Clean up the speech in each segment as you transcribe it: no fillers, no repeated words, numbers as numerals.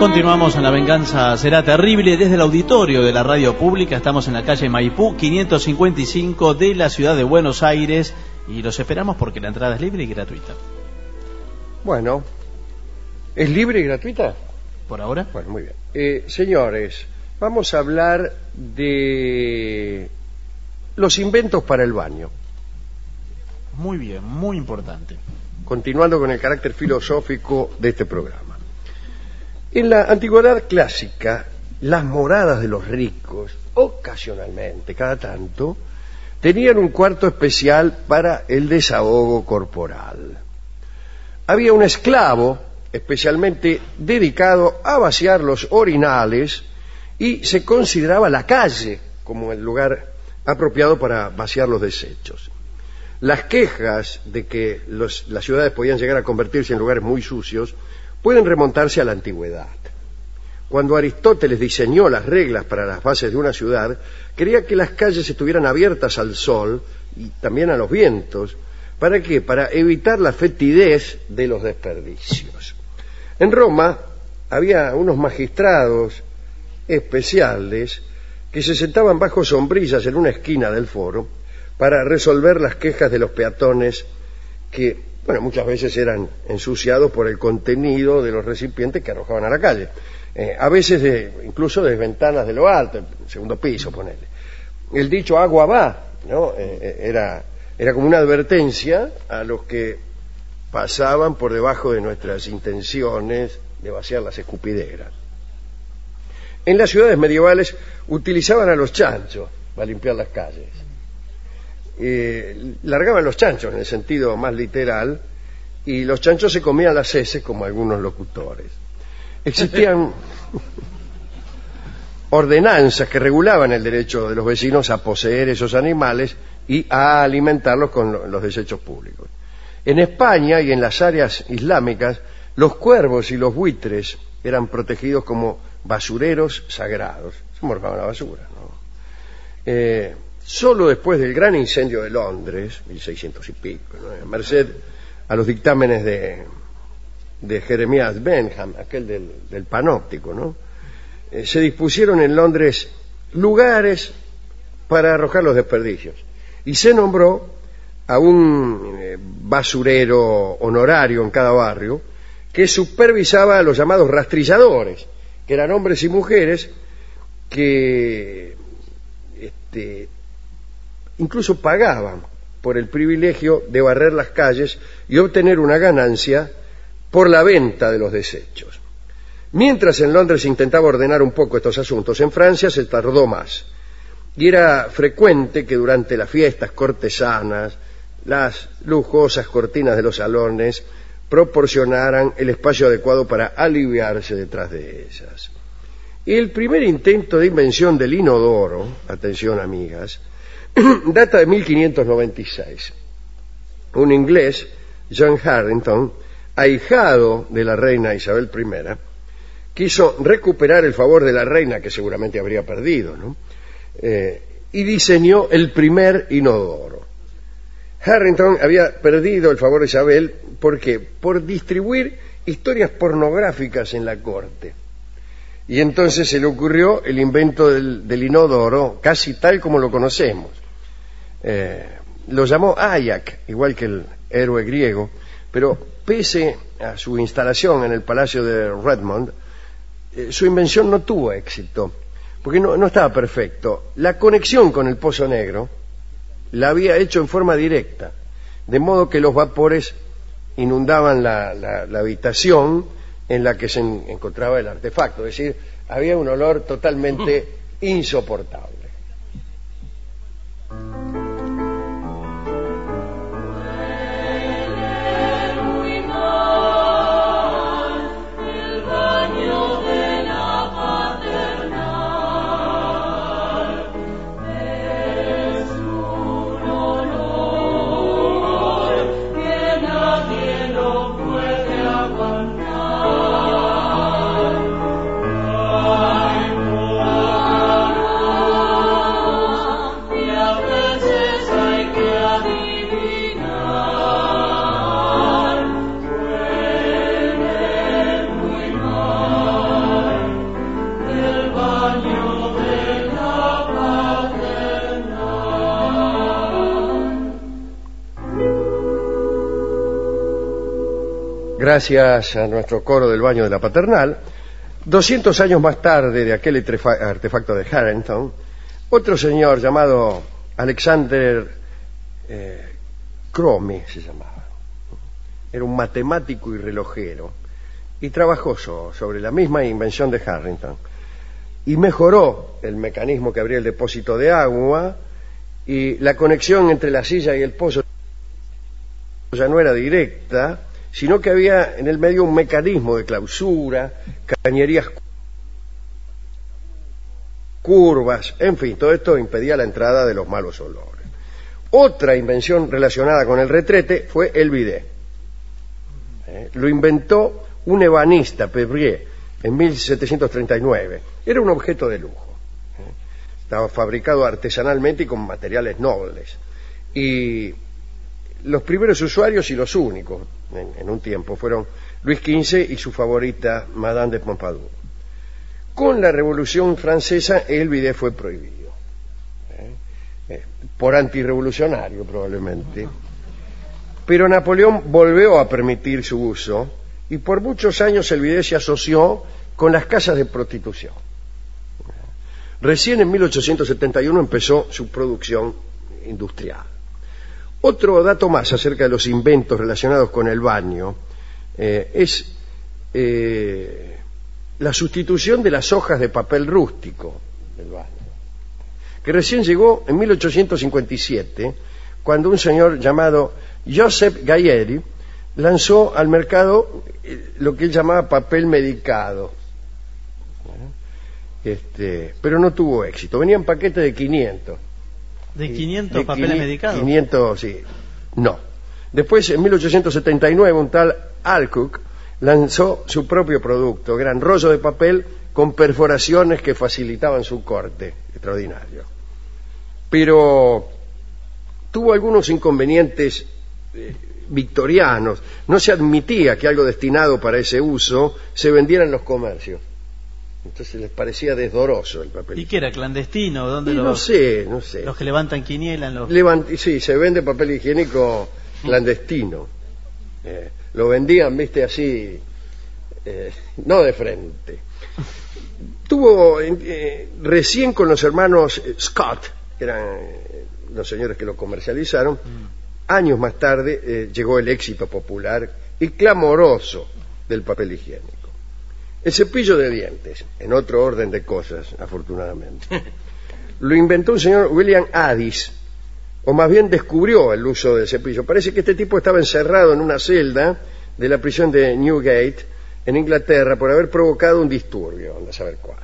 Continuamos en La Venganza Será Terrible desde el auditorio de la radio pública. Estamos en la calle Maipú 555 de la ciudad de Buenos Aires y los esperamos porque la entrada es libre y gratuita. Bueno, ¿es libre y gratuita? ¿Por ahora? Bueno, muy bien. Señores, vamos a hablar de los inventos para el baño. Muy bien, muy importante. Continuando con el carácter filosófico de este programa. En la antigüedad clásica, las moradas de los ricos, ocasionalmente, cada tanto, tenían un cuarto especial para el desahogo corporal. Había un esclavo especialmente dedicado a vaciar los orinales y se consideraba la calle como el lugar apropiado para vaciar los desechos. Las quejas de que las ciudades podían llegar a convertirse en lugares muy sucios pueden remontarse a la antigüedad. Cuando Aristóteles diseñó las reglas para las bases de una ciudad, quería que las calles estuvieran abiertas al sol y también a los vientos. ¿Para qué? Para evitar la fetidez de los desperdicios. En Roma había unos magistrados especiales que se sentaban bajo sombrillas en una esquina del foro para resolver las quejas de los peatones que, bueno, muchas veces eran ensuciados por el contenido de los recipientes que arrojaban a la calle. A veces incluso de ventanas de lo alto, el segundo piso, ponele. El dicho agua va, ¿no? Era como una advertencia a los que pasaban por debajo de nuestras intenciones de vaciar las escupideras. En las ciudades medievales utilizaban a los chanchos para limpiar las calles. Largaban los chanchos en el sentido más literal y los chanchos se comían las heces como algunos locutores. Existían ordenanzas que regulaban el derecho de los vecinos a poseer esos animales y a alimentarlos con los desechos públicos. En España y en las áreas islámicas, los cuervos y los buitres eran protegidos como basureros sagrados. Se morfaban la basura, ¿no? Solo después del gran incendio de Londres, 1600 y pico, ¿no? Merced a los dictámenes de Jeremías Bentham, aquel del panóptico, ¿no? Se dispusieron en Londres lugares para arrojar los desperdicios y se nombró a un basurero honorario en cada barrio que supervisaba a los llamados rastrilladores, que eran hombres y mujeres que incluso pagaban por el privilegio de barrer las calles y obtener una ganancia por la venta de los desechos. Mientras en Londres se intentaba ordenar un poco estos asuntos, en Francia se tardó más. Y era frecuente que durante las fiestas cortesanas, las lujosas cortinas de los salones proporcionaran el espacio adecuado para aliviarse detrás de ellas. El primer intento de invención del inodoro, atención amigas, data de 1596. Un inglés, John Harrington, ahijado de la reina Isabel I, quiso recuperar el favor de la reina, que seguramente habría perdido, ¿no? Y diseñó el primer inodoro. Harrington había perdido el favor de Isabel, ¿por qué? Por distribuir historias pornográficas en la corte. Y entonces se le ocurrió el invento del inodoro, casi tal como lo conocemos. Lo llamó Ajax, igual que el héroe griego, pero pese a su instalación en el Palacio de Redmond, su invención no tuvo éxito, porque no estaba perfecto. La conexión con el Pozo Negro la había hecho en forma directa, de modo que los vapores inundaban la habitación en la que se encontraba el artefacto, es decir, había un olor totalmente insoportable. Gracias a nuestro coro del baño de la Paternal, 200 años más tarde de aquel artefacto de Harrington, otro señor llamado Alexander Cromie se llamaba. Era un matemático y relojero y trabajó sobre la misma invención de Harrington y mejoró el mecanismo que abría el depósito de agua, y la conexión entre la silla y el pozo ya no era directa, sino que había en el medio un mecanismo de clausura, cañerías curvas, en fin, todo esto impedía la entrada de los malos olores. Otra invención relacionada con el retrete fue el bidet. Lo inventó un ebanista, Pébrier, en 1739. Era un objeto de lujo. Estaba fabricado artesanalmente y con materiales nobles. Y los primeros usuarios y los únicos en un tiempo fueron Luis XV y su favorita Madame de Pompadour. Con la Revolución Francesa el bidet fue prohibido, por antirrevolucionario probablemente, pero Napoleón volvió a permitir su uso y por muchos años el bidet se asoció con las casas de prostitución. Recién en 1871 empezó su producción industrial. Otro dato más acerca de los inventos relacionados con el baño es la sustitución de las hojas de papel rústico del baño, que recién llegó en 1857, cuando un señor llamado Joseph Gayeri lanzó al mercado lo que él llamaba papel medicado. Pero no tuvo éxito. Venían paquetes de 500. ¿De 500 papeles medicados? 500, sí. No. Después, en 1879, un tal Alcock lanzó su propio producto, gran rollo de papel con perforaciones que facilitaban su corte. Extraordinario. Pero tuvo algunos inconvenientes victorianos. No se admitía que algo destinado para ese uso se vendiera en los comercios. Entonces les parecía desdoroso el papel. ¿Y qué era, clandestino? ¿Dónde no sé. Los que levantan quiniela en los... Sí, se vende papel higiénico clandestino. Lo vendían, viste, así, no de frente. Tuvo recién con los hermanos Scott, que eran los señores que lo comercializaron, años más tarde llegó el éxito popular y clamoroso del papel higiénico. El cepillo de dientes, en otro orden de cosas, afortunadamente, lo inventó un señor William Addis, o más bien descubrió el uso del cepillo. Parece que este tipo estaba encerrado en una celda de la prisión de Newgate, en Inglaterra, por haber provocado un disturbio, anda a saber cuál.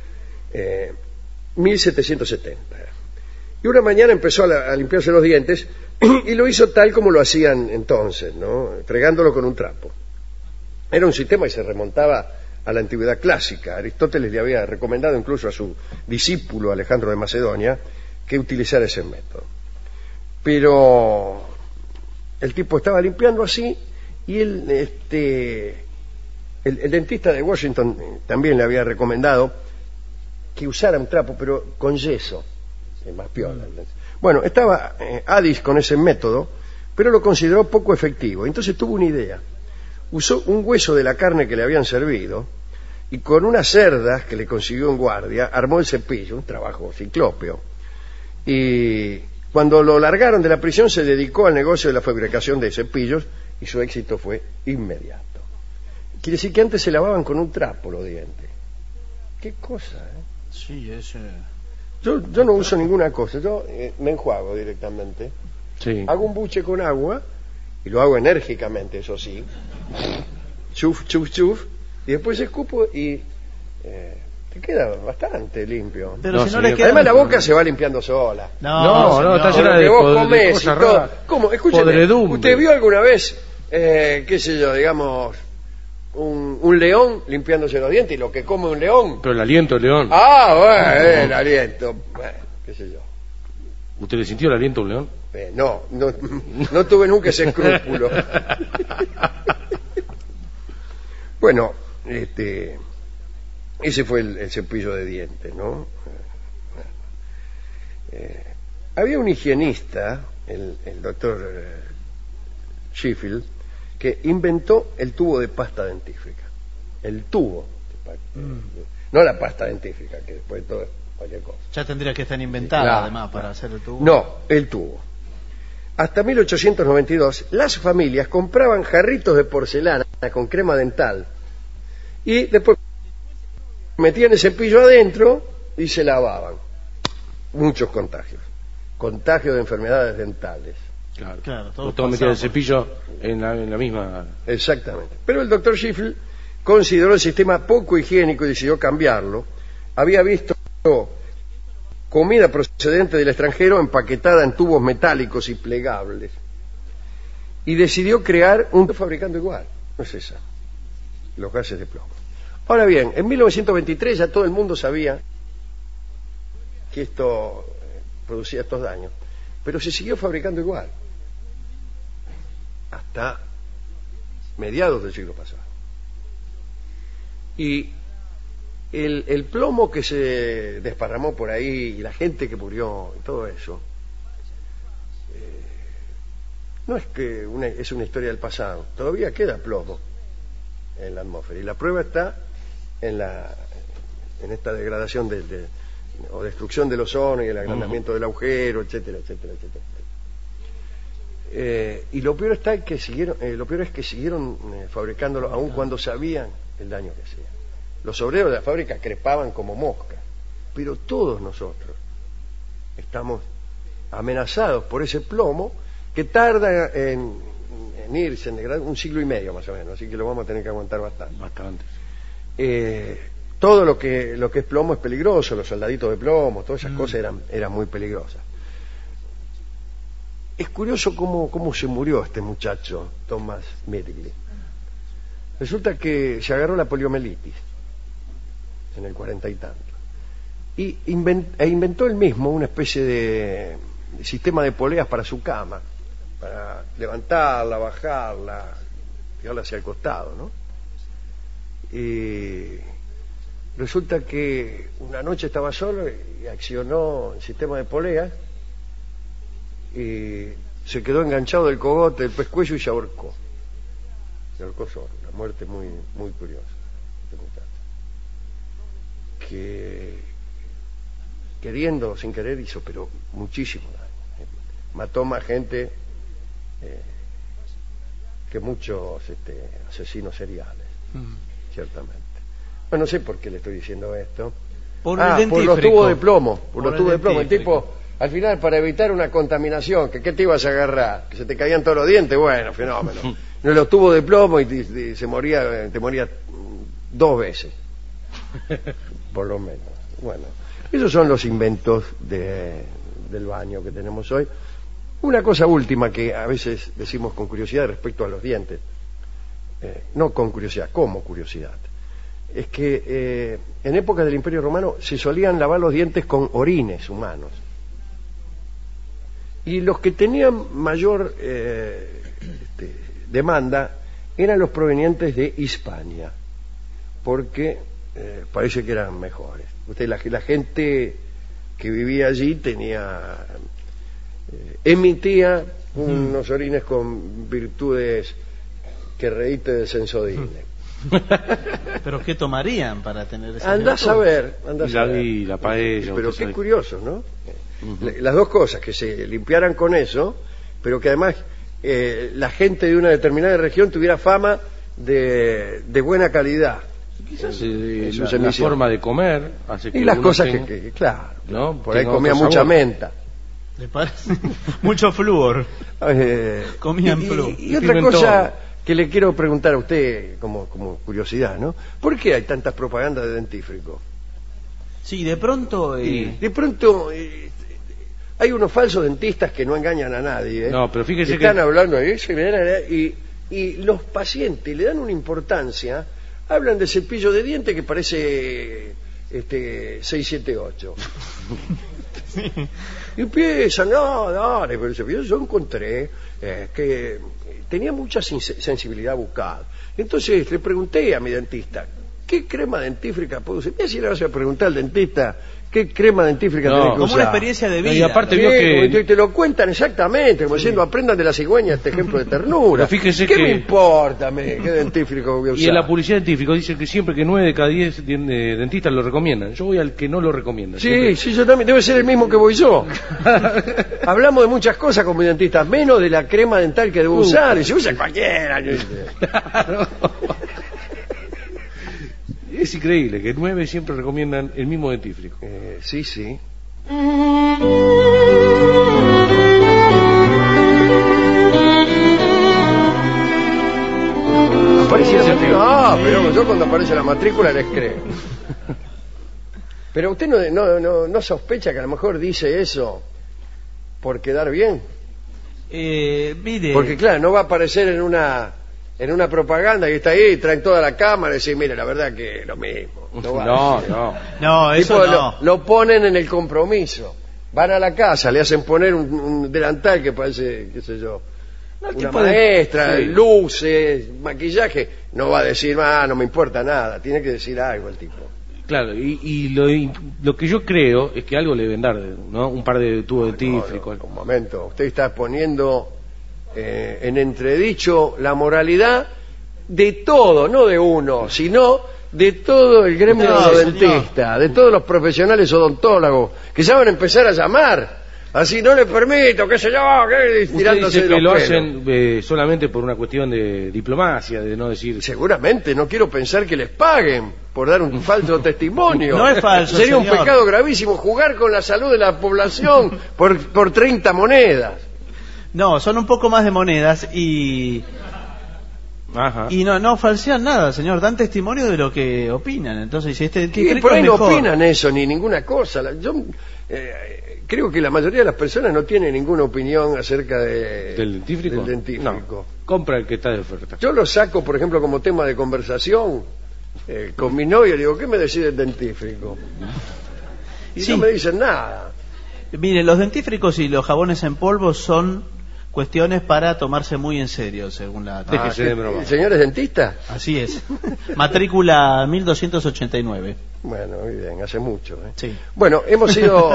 1770. Y una mañana empezó a limpiarse los dientes y lo hizo tal como lo hacían entonces, ¿no? Fregándolo con un trapo. Era un sistema que se remontaba a la antigüedad clásica. Aristóteles le había recomendado incluso a su discípulo Alejandro de Macedonia que utilizara ese método. Pero el tipo estaba limpiando así y el dentista de Washington también le había recomendado que usara un trapo, pero con yeso, más piola. Bueno, estaba Addis con ese método, pero lo consideró poco efectivo. Entonces tuvo una idea. Usó un hueso de la carne que le habían servido y con unas cerdas que le consiguió en guardia armó el cepillo, un trabajo ciclópeo. Y cuando lo largaron de la prisión se dedicó al negocio de la fabricación de cepillos y su éxito fue inmediato. Quiere decir que antes se lavaban con un trapo los dientes. ¿Qué cosa? Sí, Yo no uso ninguna cosa, yo me enjuago directamente. Sí. Hago un buche con agua y lo hago enérgicamente, eso sí. Chuf, chuf, chuf. Y después escupo y te queda bastante limpio. Pero No, si no señor. le queda... Además la boca se va limpiando sola. No, está Con llena lo que de vos de comés y cosas todo. raras. ¿Cómo? Escúcheme, Podredumbre. ¿usted vio alguna vez, qué sé yo, digamos, un león limpiándose los dientes y lo que come un león? Pero el aliento, León. Ah, bueno, el aliento. Bueno, qué sé yo. ¿Usted le sintió el aliento a un león? No tuve nunca ese escrúpulo. Bueno, ese fue el cepillo de dientes, ¿no? Había un higienista, el doctor Sheffield, que inventó el tubo de pasta dentífrica. El tubo. No la pasta dentífrica, que después todo es cualquier cosa. Ya tendría que estar inventada, Claro, además, para hacer el tubo. No, el tubo. Hasta 1892, las familias compraban jarritos de porcelana con crema dental y después metían el cepillo adentro y se lavaban. Muchos contagios. Contagios de enfermedades dentales. Claro, todos todos metían el pasamos. cepillo en la misma... Exactamente. Pero el doctor Schiffel consideró el sistema poco higiénico y decidió cambiarlo. Había visto comida procedente del extranjero empaquetada en tubos metálicos y plegables. Y decidió crear un fabricando igual. No es esa. Los gases de plomo. Ahora bien, en 1923 ya todo el mundo sabía que esto producía estos daños. Pero se siguió fabricando igual. Hasta mediados del siglo pasado. Y el plomo que se desparramó por ahí y la gente que murió y todo eso no es que es una historia del pasado, todavía queda plomo en la atmósfera y la prueba está en esta degradación o destrucción del ozono y el agrandamiento del agujero, etcétera, etcétera, etcétera. Y lo peor es que siguieron fabricándolo aun cuando sabían el daño que hacía. Los obreros de la fábrica crepaban como moscas, pero todos nosotros estamos amenazados por ese plomo que tarda en irse, en degradar, 1 siglo y medio más o menos, así que lo vamos a tener que aguantar bastante. Todo lo que es plomo es peligroso, los soldaditos de plomo, todas esas cosas eran muy peligrosas. Es curioso cómo se murió este muchacho, Thomas Midgley. Resulta que se agarró la poliomielitis en el 40 y tanto. Y inventó él mismo una especie de sistema de poleas para su cama, para levantarla, bajarla, tirarla hacia el costado, ¿no? Y resulta que una noche estaba solo y accionó el sistema de poleas y se quedó enganchado del cogote del pescuezo y se ahorcó. Se ahorcó solo. Una muerte muy, muy curiosa. Que queriendo o sin querer hizo pero muchísimo daño. Mató más gente que muchos asesinos seriales, ciertamente. Bueno, no sé por qué le estoy diciendo esto. Por los tubos de plomo. Por los el tubos de plomo. El dentífrico. tipo, al final, para evitar una contaminación, ¿qué te ibas a agarrar? ¿Que se te caían todos los dientes? Bueno, fenómeno. No, los tubos de plomo y te moría 2 veces. Por lo menos. Bueno, esos son los inventos del baño que tenemos hoy. Una cosa última que a veces decimos con curiosidad respecto a los dientes, no con curiosidad, como curiosidad, es que en épocas del Imperio Romano se solían lavar los dientes con orines humanos. Y los que tenían mayor demanda eran los provenientes de Hispania, porque parece que eran mejores. La gente que vivía allí emitía unos orines con virtudes que reíte de Sensodine. ¿Pero qué tomarían para tener ese Andás a ver. Y la paella. Pero qué curioso, ¿no? Las dos cosas, que se limpiaran con eso, pero que además la gente de una determinada región tuviera fama de buena calidad. Quizás la forma de comer hace que y las cosas tenga, que claro, ¿no? por ahí Tenga comía otro mucha sabor. menta. ¿Le parece? Mucho flúor. Comían flúor. Y otra cosa que le quiero preguntar a usted como curiosidad, ¿no? ¿Por qué hay tantas propagandas de dentífrico? Sí, de pronto... De pronto hay unos falsos dentistas que no engañan a nadie, ¿eh? No, pero fíjese que están que... hablando de eso y los pacientes le dan una importancia, hablan de cepillo de diente que parece 678. Sí. Y empiezan, dale, pero el cepillo yo encontré que tenía mucha sensibilidad bucal. Entonces le pregunté a mi dentista, ¿qué crema dentífrica puedo usar? Mira, si le vas a preguntar al dentista ¿Qué crema dentífrica No, tenés que Como usar? una experiencia de vida. Y aparte Sí, vio que... te lo cuentan exactamente, como diciendo, aprendan de la cigüeña este ejemplo de ternura. Pero fíjese ¿Qué que- me importa a mí? ¿Qué dentífrico voy a usar? Y en la publicidad científica dice que siempre que 9 de cada 10 dentistas lo recomiendan. Yo voy al que no lo recomienda. Sí, sí, yo también. Debe ser el mismo que voy yo. Hablamos de muchas cosas con mi dentista, menos de la crema dental que debo usar. Y se usa cualquiera. Claro. Es increíble que 9 siempre recomiendan el mismo dentífrico. Sí, sí. Aparece la matrícula. No, pero yo cuando aparece la matrícula les creo. Pero usted no sospecha que a lo mejor dice eso por quedar bien. Mire, Porque claro, no va a aparecer en una propaganda y está ahí, traen toda la cámara y dicen, mire, la verdad que lo mismo. No, va a No, decir. no. no, eso Tipo, no. lo ponen en el compromiso. Van a la casa, le hacen poner un delantal que parece, qué sé yo, No, el una tipo de- maestra, sí. luces, maquillaje. No va a decir, no me importa nada. Tiene que decir algo el tipo. Claro, y lo que yo creo es que algo le deben dar, ¿no? Un par de tubos dentífricos. No, un momento, usted está poniendo en entredicho la moralidad de todo, no de uno, sino de todo el gremio No, de los señor. dentistas, de todos los profesionales odontólogos, que ya van a empezar a llamar. Así no le permito, qué sé yo, Usted tirándose dice de que los lo pelos. hacen solamente por una cuestión de diplomacia, de no decir... Seguramente, no quiero pensar que les paguen por dar un falso testimonio. No es falso, Sería un señor. pecado gravísimo jugar con la salud de la población por 30 monedas. No, son un poco más de monedas y Ajá. no falsean nada, señor. Dan testimonio de lo que opinan. Entonces, si Y cree por que ahí es no mejor. opinan eso ni ninguna cosa. Yo creo que la mayoría de las personas no tienen ninguna opinión acerca ¿Del dentífrico? del dentífrico. No, compra el que está de oferta. Yo lo saco, por ejemplo, como tema de conversación con mi novia. Digo, ¿qué me decide el dentífrico? Y Sí. no me dicen nada. Mire, los dentífricos y los jabones en polvo son cuestiones para tomarse muy en serio, según la... Déjese de broma. ¿El señor es dentista? Así es. Matrícula 1289. Bueno, muy bien, hace mucho. Sí. Bueno, hemos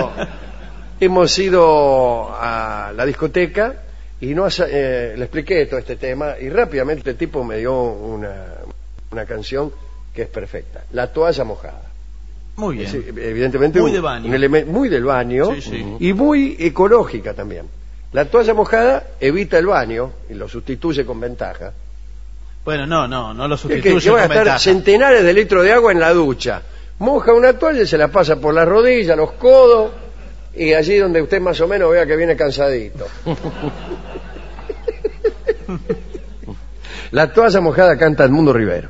ido a la discoteca y le expliqué todo este tema y rápidamente el tipo me dio una canción que es perfecta, La toalla mojada. Muy bien. Sí, evidentemente Muy de baño. un elemento muy del baño Sí, sí. y muy ecológica también. La toalla mojada evita el baño y lo sustituye con ventaja. Bueno, no lo Que sustituye van a con estar ventaja. centenares de litros de agua en la ducha. Moja una toalla y se la pasa por las rodillas, los codos y allí donde usted más o menos vea que viene cansadito. La toalla mojada canta Edmundo Rivero.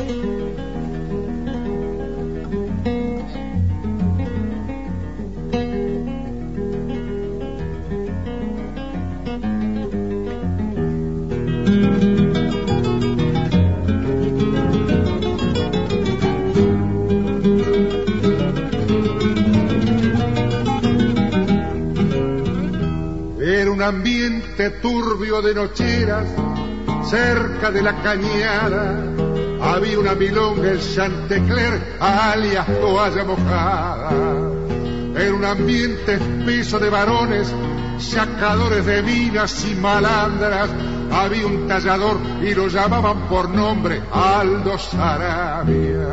Era un ambiente turbio de nocheras, cerca de la cañada había una milonga, el Chantecler, alias toalla mojada. Era un ambiente espeso de varones, sacadores de minas y malandras. Había un tallador y lo llamaban por nombre Aldo Sarabia.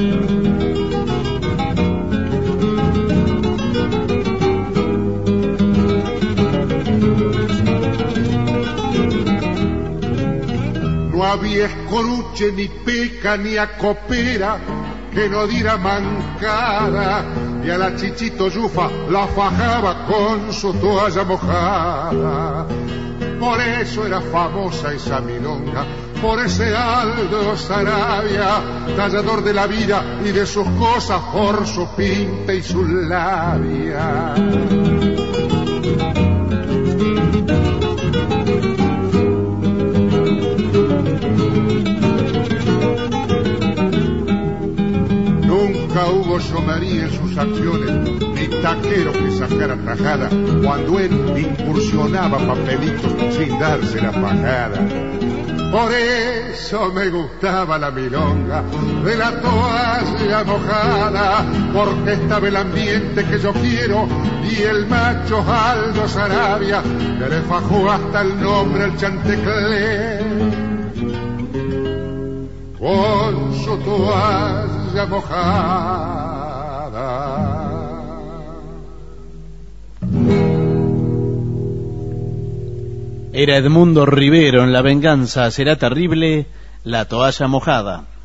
No había escoruche, ni peca, ni acopera que no diera mancada, y a la Chichito Yufa la fajaba con su toalla mojada. Por eso era famosa esa milonga, por ese Aldo Sarabia, tallador de la vida y de sus cosas, por su pinta y su labia. Nunca hubo somería en sus acciones, ni taquero que sacara tajada, cuando él incursionaba papelitos sin darse la pagada. Por eso me gustaba la milonga de la toalla mojada, porque estaba el ambiente que yo quiero y el macho Aldo Sarabia que le fajó hasta el nombre al Chantecler. Con su toalla mojada. Era Edmundo Rivero en La venganza será terrible, la toalla mojada.